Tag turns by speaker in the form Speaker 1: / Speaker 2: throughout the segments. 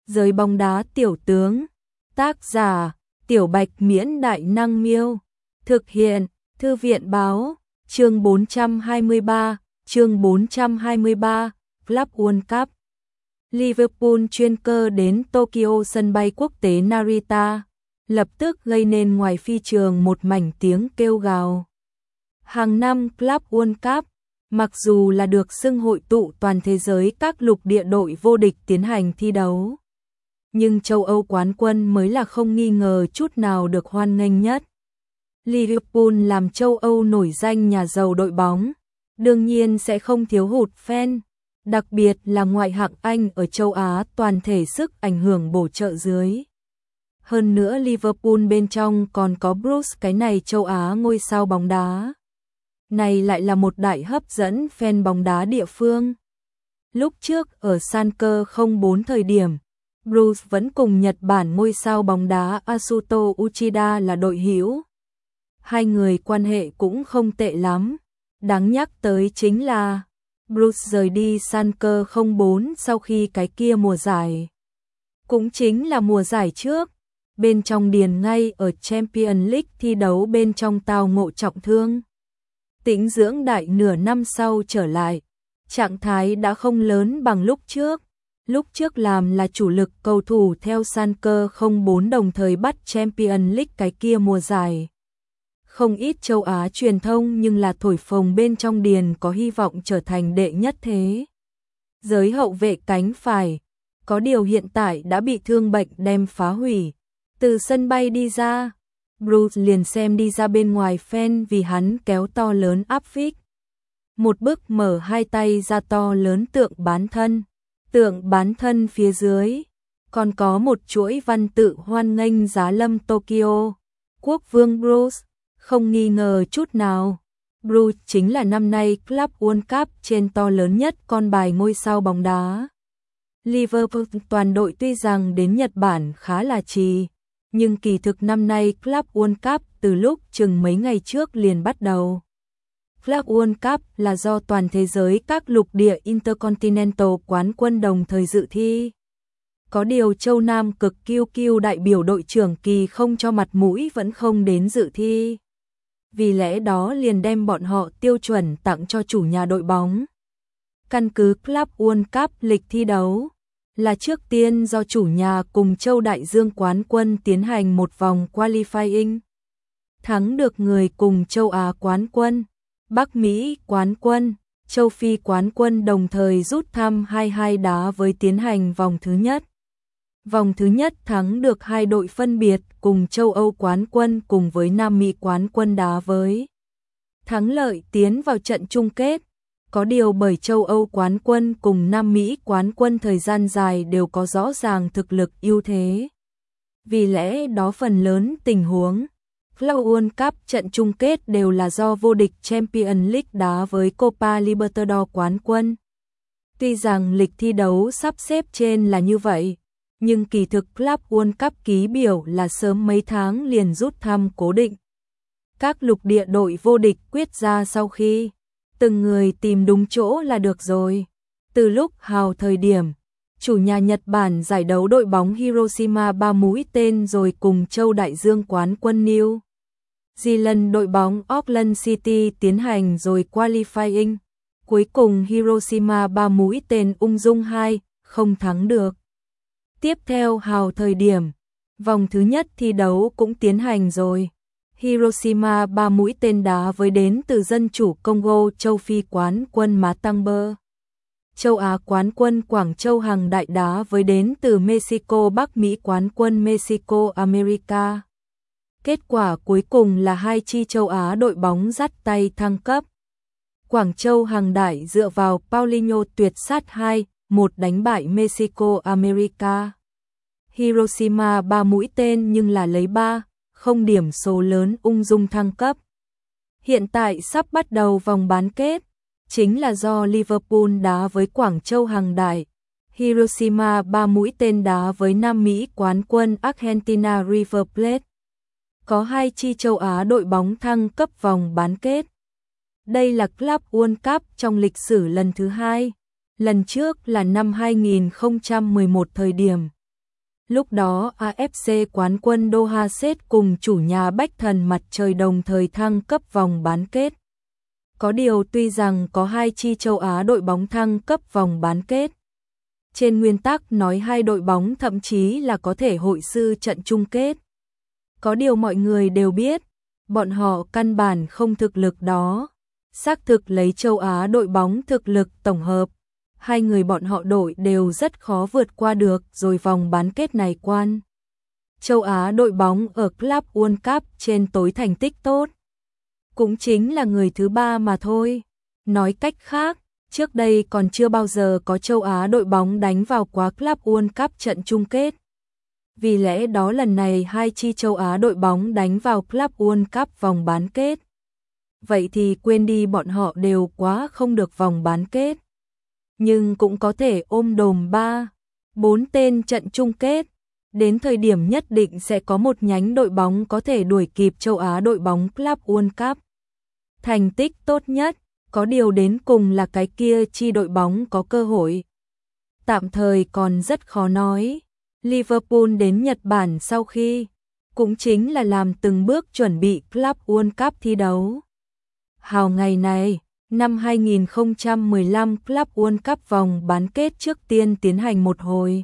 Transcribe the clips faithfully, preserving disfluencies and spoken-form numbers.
Speaker 1: Giới bóng đá tiểu tướng. Tác giả: Tiểu Bạch Miễn Đại Năng Miêu. Thực hiện: Thư viện báo. Chương bốn trăm hai mươi ba, chương bốn trăm hai mươi ba, Club World Cup. Liverpool chuyên cơ đến Tokyo sân bay quốc tế Narita, lập tức gây nên ngoài phi trường một mảnh tiếng kêu gào. Hàng năm Club World Cup, mặc dù là được xưng hội tụ toàn thế giới các lục địa đội vô địch tiến hành thi đấu, nhưng châu Âu quán quân mới là không nghi ngờ chút nào được hoan nghênh nhất. Liverpool làm châu Âu nổi danh nhà giàu đội bóng, đương nhiên sẽ không thiếu hụt fan, đặc biệt là ngoại hạng Anh ở châu Á toàn thể sức ảnh hưởng bổ trợ dưới. Hơn nữa Liverpool bên trong còn có Bruce, cái này châu Á ngôi sao bóng đá. Này lại là một đại hấp dẫn fan bóng đá địa phương. Lúc trước ở Schalke không bốn thời điểm, Bruce vẫn cùng Nhật Bản ngôi sao bóng đá Asuto Uchida là đội hữu. Hai người quan hệ cũng không tệ lắm. Đáng nhắc tới chính là Bruce rời đi Schalke không bốn sau khi cái kia mùa giải, cũng chính là mùa giải trước, bên trong điền ngay ở Champions League thi đấu bên trong tao ngộ trọng thương. Tĩnh dưỡng đại nửa năm sau trở lại, trạng thái đã không lớn bằng lúc trước. Lúc trước làm là chủ lực cầu thủ theo Schalke không bốn đồng thời bắt Champions League cái kia mùa giải. Không ít châu Á truyền thông nhưng là thổi phồng bên trong điền có hy vọng trở thành đệ nhất thế giới hậu vệ cánh phải, có điều hiện tại đã bị thương bệnh đem phá hủy. Từ sân bay đi ra, Bruce liền xem đi ra bên ngoài fan vì hắn kéo to lớn áp phích. Một bức mở hai tay ra to lớn tượng bán thân, tượng bán thân phía dưới còn có một chuỗi văn tự hoan nghênh giá lâm Tokyo, quốc vương Bruce. Không nghi ngờ chút nào, Bruce chính là năm nay Club World Cup trên to lớn nhất con bài ngôi sao bóng đá. Liverpool toàn đội tuy rằng đến Nhật Bản khá là trì, nhưng kỳ thực năm nay Club World Cup từ lúc chừng mấy ngày trước liền bắt đầu. Club World Cup là do toàn thế giới các lục địa Intercontinental quán quân đồng thời dự thi. Có điều châu Nam cực kiêu kiêu đại biểu đội trưởng Kỳ không cho mặt mũi vẫn không đến dự thi. Vì lẽ đó liền đem bọn họ tiêu chuẩn tặng cho chủ nhà đội bóng. Căn cứ Club World Cup lịch thi đấu là trước tiên do chủ nhà cùng châu Đại Dương quán quân tiến hành một vòng qualifying. Thắng được người cùng châu Á quán quân, Bắc Mỹ quán quân, châu Phi quán quân đồng thời rút thăm hai hai đá với tiến hành vòng thứ nhất. Vòng thứ nhất thắng được hai đội phân biệt cùng châu Âu quán quân cùng với Nam Mỹ quán quân đá với. Thắng lợi tiến vào trận chung kết, có điều bởi châu Âu quán quân cùng Nam Mỹ quán quân thời gian dài đều có rõ ràng thực lực ưu thế. Vì lẽ đó phần lớn tình huống, Club World Cup trận chung kết đều là do vô địch Champions League đá với Copa Libertadores quán quân. Tuy rằng lịch thi đấu sắp xếp trên là như vậy, nhưng kỳ thực Club World Cup ký biểu là sớm mấy tháng liền rút thăm cố định. Các lục địa đội vô địch quyết ra sau khi từng người tìm đúng chỗ là được rồi. Từ lúc hào thời điểm, chủ nhà Nhật Bản giải đấu đội bóng Hiroshima ba mũi tên rồi cùng châu Đại Dương quán quân New Zealand đội bóng Auckland City tiến hành rồi qualifying. Cuối cùng Hiroshima ba mũi tên ung dung hai không thắng được. Tiếp theo hào thời điểm, vòng thứ nhất thi đấu cũng tiến hành rồi. Hiroshima ba mũi tên đá với đến từ dân chủ Congo, châu Phi quán quân Matangber. Châu Á quán quân Quảng Châu Hằng Đại đá với đến từ Mexico, Bắc Mỹ quán quân Mexico America. Kết quả cuối cùng là hai chi châu Á đội bóng dắt tay thăng cấp. Quảng Châu Hằng Đại dựa vào Paulinho tuyệt sát hai một đánh bại Mexico America. Hiroshima ba mũi tên nhưng là lấy ba không điểm số lớn ung dung thăng cấp. Hiện tại sắp bắt đầu vòng bán kết, chính là do Liverpool đá với Quảng Châu Hằng Đại, Hiroshima ba mũi tên đá với Nam Mỹ quán quân Argentina River Plate. Có hai chi châu Á đội bóng thăng cấp vòng bán kết. Đây là Club World Cup trong lịch sử lần thứ hai. Lần trước là năm hai nghìn không trăm mười một thời điểm Lúc đó a ép xê quán quân Doha Set cùng chủ nhà Bách Thần Mặt Trời đồng thời thăng cấp vòng bán kết. Có điều tuy rằng có hai chi châu Á đội bóng thăng cấp vòng bán kết, trên nguyên tắc nói hai đội bóng thậm chí là có thể hội sư trận chung kết. Có điều mọi người đều biết, bọn họ căn bản không thực lực đó. Xác thực lấy châu Á đội bóng thực lực tổng hợp, hai người bọn họ đội đều rất khó vượt qua được rồi vòng bán kết này quan. Châu Á đội bóng ở Club World Cup trên tối thành tích tốt, cũng chính là người thứ ba mà thôi. Nói cách khác, trước đây còn chưa bao giờ có châu Á đội bóng đánh vào quá Club World Cup trận chung kết. Vì lẽ đó lần này hai chi châu Á đội bóng đánh vào Club World Cup vòng bán kết. Vậy thì quên đi bọn họ đều quá không được vòng bán kết. Nhưng cũng có thể ôm đồm ba, bốn tên trận chung kết. Đến thời điểm nhất định sẽ có một nhánh đội bóng có thể đuổi kịp châu Á đội bóng Club World Cup. Thành tích tốt nhất, có điều đến cùng là cái kia chi đội bóng có cơ hội. Tạm thời còn rất khó nói. Liverpool đến Nhật Bản sau khi, cũng chính là làm từng bước chuẩn bị Club World Cup thi đấu. Hào ngày này, năm hai nghìn không trăm mười lăm Club World Cup vòng bán kết trước tiên tiến hành một hồi.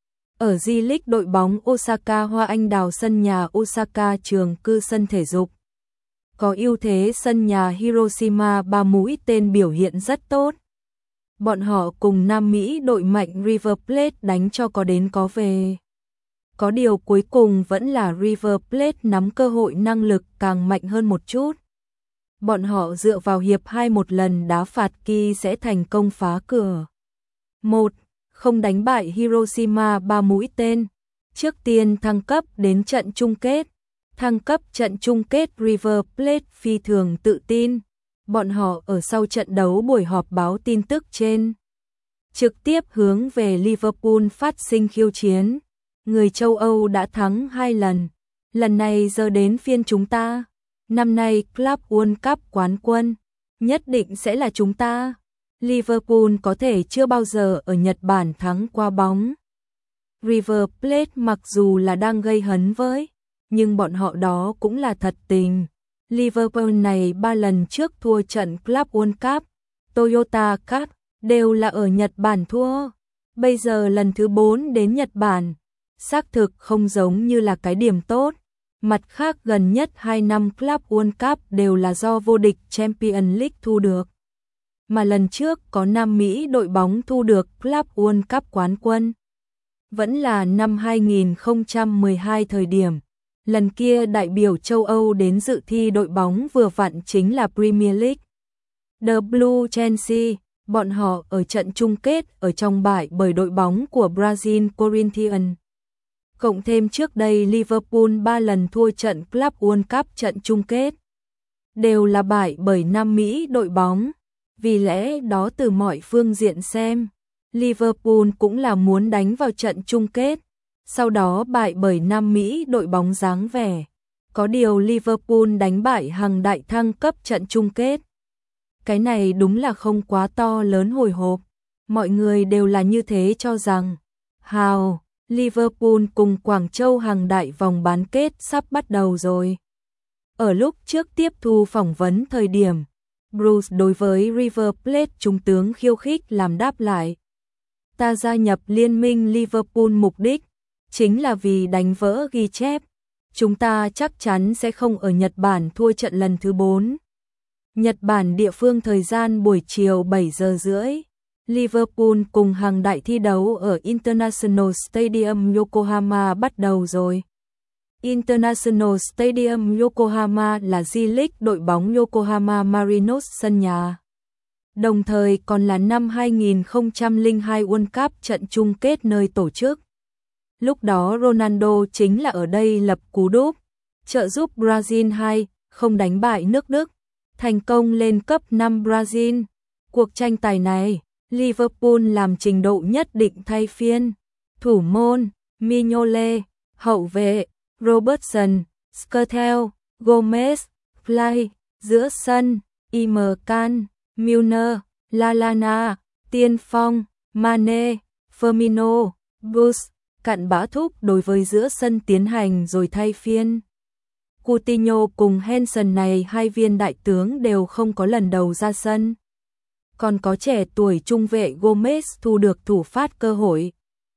Speaker 1: Ở J-League đội bóng Osaka Hoa Anh Đào sân nhà Osaka trường cư sân thể dục. Có ưu thế sân nhà Hiroshima ba mũi tên biểu hiện rất tốt. Bọn họ cùng Nam Mỹ đội mạnh River Plate đánh cho có đến có về. Có điều cuối cùng vẫn là River Plate nắm cơ hội năng lực càng mạnh hơn một chút. Bọn họ dựa vào hiệp hai một lần đá phạt kỳ sẽ thành công phá cửa. Một, không đánh bại Hiroshima ba mũi tên. Trước tiên thăng cấp đến trận chung kết. Thăng cấp trận chung kết River Plate phi thường tự tin. Bọn họ ở sau trận đấu buổi họp báo tin tức trên, trực tiếp hướng về Liverpool phát sinh khiêu chiến. Người châu Âu đã thắng hai lần. Lần này giờ đến phiên chúng ta. Năm nay Club World Cup quán quân nhất định sẽ là chúng ta. Liverpool có thể chưa bao giờ ở Nhật Bản thắng qua bóng. River Plate mặc dù là đang gây hấn với, nhưng bọn họ đó cũng là thật tình. Liverpool này ba lần trước thua trận Club World Cup, Toyota Cup đều là ở Nhật Bản thua. Bây giờ lần thứ bốn đến Nhật Bản, xác thực không giống như là cái điểm tốt. Mặt khác gần nhất hai năm Club World Cup đều là do vô địch Champions League thu được. Mà lần trước có Nam Mỹ đội bóng thu được Club World Cup quán quân. Vẫn là năm hai nghìn không trăm mười hai thời điểm. Lần kia đại biểu châu Âu đến dự thi đội bóng vừa vặn chính là Premier League. The Blue Chelsea, bọn họ ở trận chung kết ở trong bại bởi đội bóng của Brazil Corinthians. Cộng thêm trước đây Liverpool ba lần thua trận Club World Cup trận chung kết, đều là bại bởi Nam Mỹ đội bóng. Vì lẽ đó từ mọi phương diện xem, Liverpool cũng là muốn đánh vào trận chung kết, sau đó bại bởi Nam Mỹ đội bóng dáng vẻ. Có điều Liverpool đánh bại hàng đại thăng cấp trận chung kết. Cái này đúng là không quá to lớn hồi hộp. Mọi người đều là như thế cho rằng. Hào, Liverpool cùng Quảng Châu hàng đại vòng bán kết sắp bắt đầu rồi. Ở lúc trước tiếp thu phỏng vấn thời điểm, Bruce đối với River Plate trung tướng khiêu khích làm đáp lại. Ta gia nhập liên minh Liverpool mục đích chính là vì đánh vỡ ghi chép. Chúng ta chắc chắn sẽ không ở Nhật Bản thua trận lần thứ bốn. Nhật Bản địa phương thời gian buổi chiều bảy giờ rưỡi. Liverpool cùng hàng đại thi đấu ở International Stadium Yokohama bắt đầu rồi. International Stadium Yokohama là J-League đội bóng Yokohama Marinos sân nhà. Đồng thời còn là năm hai nghìn không trăm lẻ hai World Cup trận chung kết nơi tổ chức. Lúc đó Ronaldo chính là ở đây lập cú đúp, trợ giúp Brazil hai không đánh bại nước Đức, thành công lên cấp năm Brazil. Cuộc tranh tài này, Liverpool làm trình độ nhất định thay phiên. Thủ môn, Mignolet, hậu vệ, Robertson, Skrtel, Gomez, Fly, giữa sân, Imre Can, Milner, Lallana, Tiên Phong, Mane, Firmino, Bruce, cặn bã thúc đối với giữa sân tiến hành rồi thay phiên. Coutinho cùng Henderson này hai viên đại tướng đều không có lần đầu ra sân. Còn có trẻ tuổi trung vệ Gomez thu được thủ phát cơ hội.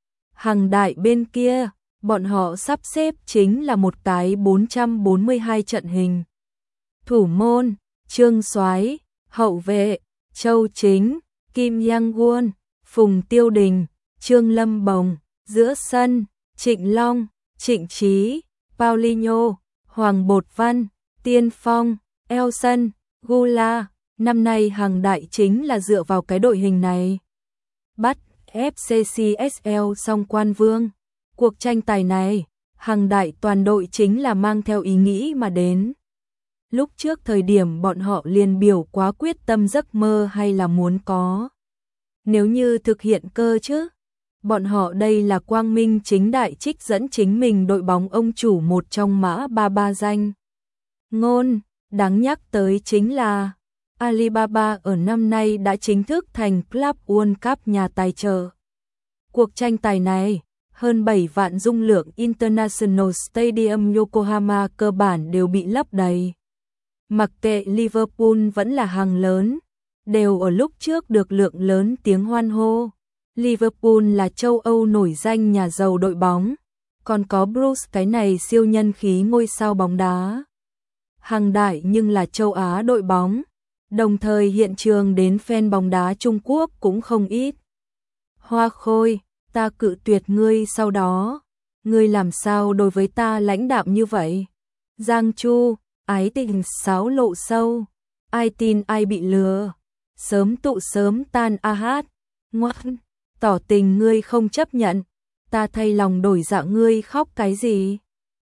Speaker 1: Hàng đại bên kia, bọn họ sắp xếp chính là một cái bốn trăm bốn mươi hai trận hình. Thủ môn, Trương Soái, hậu vệ, Châu Chính, Kim Yang Won, Phùng Tiêu Đình, Trương Lâm Bồng, giữa sân, Trịnh Long, Trịnh Trí, Paulinho, Hoàng Bột Văn, Tiên Phong, Elson, Gula. Năm nay hàng đại chính là dựa vào cái đội hình này. Bắt ép xê xê ét lờ song quan vương. Cuộc tranh tài này, hàng đại toàn đội chính là mang theo ý nghĩ mà đến. Lúc trước thời điểm bọn họ liền biểu quá quyết tâm giấc mơ hay là muốn có. Nếu như thực hiện cơ chứ, bọn họ đây là quang minh chính đại trích dẫn chính mình đội bóng ông chủ một trong mã ba ba danh. Ngôn, đáng nhắc tới chính là Alibaba ở năm nay đã chính thức thành Club World Cup nhà tài trợ. Cuộc tranh tài này, hơn bảy vạn dung lượng International Stadium Yokohama cơ bản đều bị lấp đầy. Mặc kệ Liverpool vẫn là hàng lớn, đều ở lúc trước được lượng lớn tiếng hoan hô. Liverpool là châu Âu nổi danh nhà giàu đội bóng, còn có Bruce cái này siêu nhân khí ngôi sao bóng đá. Hàng đại nhưng là châu Á đội bóng, đồng thời hiện trường đến fan bóng đá Trung Quốc cũng không ít. Hoa Khôi, ta cự tuyệt ngươi sau đó, ngươi làm sao đối với ta lãnh đạm như vậy? Giang Chu, ái tình sáo lộ sâu, ai tin ai bị lừa, sớm tụ sớm tan a hát, ngoan, tỏ tình ngươi không chấp nhận, ta thay lòng đổi dạ ngươi khóc cái gì?